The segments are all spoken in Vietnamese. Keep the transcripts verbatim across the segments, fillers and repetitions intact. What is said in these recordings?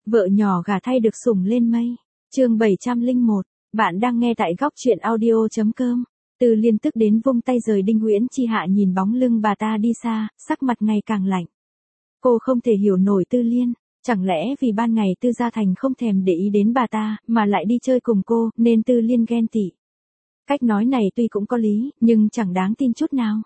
Vợ nhỏ gả thay được sủng lên mây. Chương bảy trăm lẻ một, bạn đang nghe tại góc truyện audio chấm com. Tư Liên tức đến vung tay rời Đinh Nguyễn Chi Hạ nhìn bóng lưng bà ta đi xa, sắc mặt ngày càng lạnh. Cô không thể hiểu nổi Tư Liên, chẳng lẽ vì ban ngày Tư Gia Thành không thèm để ý đến bà ta, mà lại đi chơi cùng cô, nên Tư Liên ghen tị. Cách nói này tuy cũng có lý, nhưng chẳng đáng tin chút nào.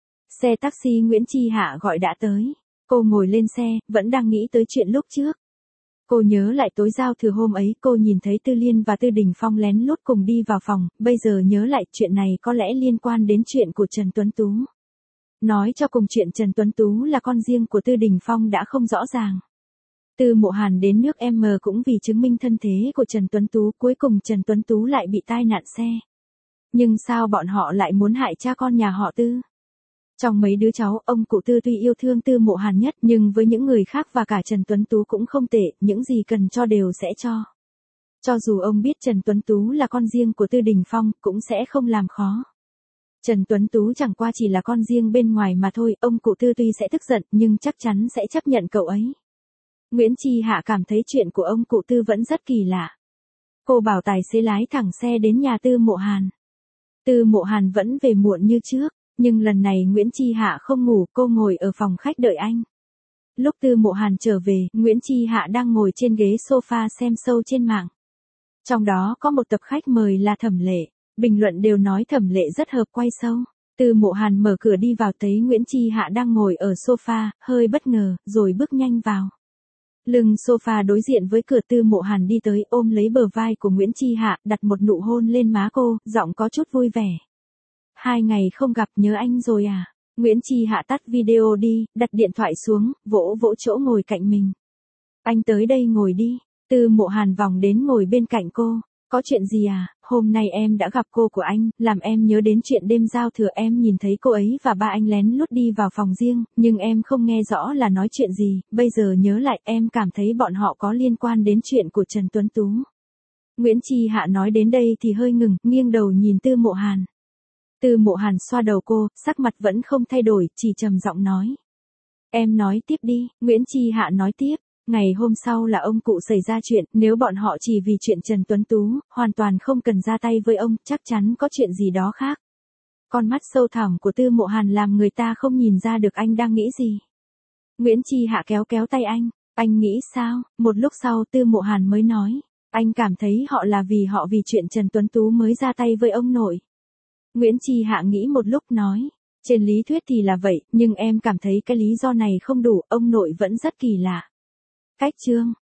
Xe taxi Nguyễn Chi Hạ gọi đã tới. Cô ngồi lên xe, vẫn đang nghĩ tới chuyện lúc trước. Cô nhớ lại tối giao thừa hôm ấy cô nhìn thấy Tư Liên và Tư Đình Phong lén lút cùng đi vào phòng, bây giờ nhớ lại chuyện này có lẽ liên quan đến chuyện của Trần Tuấn Tú. Nói cho cùng chuyện Trần Tuấn Tú là con riêng của Tư Đình Phong đã không rõ ràng. Tư Mộ Hàn đến nước M cũng vì chứng minh thân thế của Trần Tuấn Tú, cuối cùng Trần Tuấn Tú lại bị tai nạn xe. Nhưng sao bọn họ lại muốn hại cha con nhà họ Tư? Trong mấy đứa cháu, ông cụ Tư tuy yêu thương Tư Mộ Hàn nhất, nhưng với những người khác và cả Trần Tuấn Tú cũng không tệ, những gì cần cho đều sẽ cho. Cho dù ông biết Trần Tuấn Tú là con riêng của Tư Đình Phong, cũng sẽ không làm khó. Trần Tuấn Tú chẳng qua chỉ là con riêng bên ngoài mà thôi, ông cụ Tư tuy sẽ tức giận, nhưng chắc chắn sẽ chấp nhận cậu ấy. Nguyễn Chi Hạ cảm thấy chuyện của ông cụ Tư vẫn rất kỳ lạ. Cô bảo tài xế lái thẳng xe đến nhà Tư Mộ Hàn. Tư Mộ Hàn vẫn về muộn như trước. Nhưng lần này Nguyễn Chi Hạ không ngủ, cô ngồi ở phòng khách đợi anh. Lúc Tư Mộ Hàn trở về, Nguyễn Chi Hạ đang ngồi trên ghế sofa xem show trên mạng. Trong đó có một tập khách mời là Thẩm Lệ, bình luận đều nói Thẩm Lệ rất hợp quay show. Tư Mộ Hàn mở cửa đi vào thấy Nguyễn Chi Hạ đang ngồi ở sofa, hơi bất ngờ, rồi bước nhanh vào. Lưng sofa đối diện với cửa, Tư Mộ Hàn đi tới ôm lấy bờ vai của Nguyễn Chi Hạ, đặt một nụ hôn lên má cô, giọng có chút vui vẻ. Hai ngày không gặp, nhớ anh rồi à? Nguyễn Chi Hạ tắt video đi, đặt điện thoại xuống, vỗ vỗ chỗ ngồi cạnh mình. Anh tới đây ngồi đi. Tư Mộ Hàn vòng đến ngồi bên cạnh cô. Có chuyện gì à? Hôm nay em đã gặp cô của anh, làm em nhớ đến chuyện đêm giao thừa em nhìn thấy cô ấy và ba anh lén lút đi vào phòng riêng, nhưng em không nghe rõ là nói chuyện gì, bây giờ nhớ lại em cảm thấy bọn họ có liên quan đến chuyện của Trần Tuấn Tú. Nguyễn Chi Hạ nói đến đây thì hơi ngừng, nghiêng đầu nhìn Tư Mộ Hàn. Tư Mộ Hàn xoa đầu cô, sắc mặt vẫn không thay đổi, chỉ trầm giọng nói. Em nói tiếp đi, Nguyễn Chi Hạ nói tiếp. Ngày hôm sau là ông cụ xảy ra chuyện, nếu bọn họ chỉ vì chuyện Trần Tuấn Tú, hoàn toàn không cần ra tay với ông, chắc chắn có chuyện gì đó khác. Con mắt sâu thẳm của Tư Mộ Hàn làm người ta không nhìn ra được anh đang nghĩ gì. Nguyễn Chi Hạ kéo kéo tay anh, anh nghĩ sao? Một lúc sau Tư Mộ Hàn mới nói, anh cảm thấy họ là vì họ vì chuyện Trần Tuấn Tú mới ra tay với ông nội. Nguyễn Chi Hạ nghĩ một lúc nói, trên lý thuyết thì là vậy, nhưng em cảm thấy cái lý do này không đủ, ông nội vẫn rất kỳ lạ. Cách chương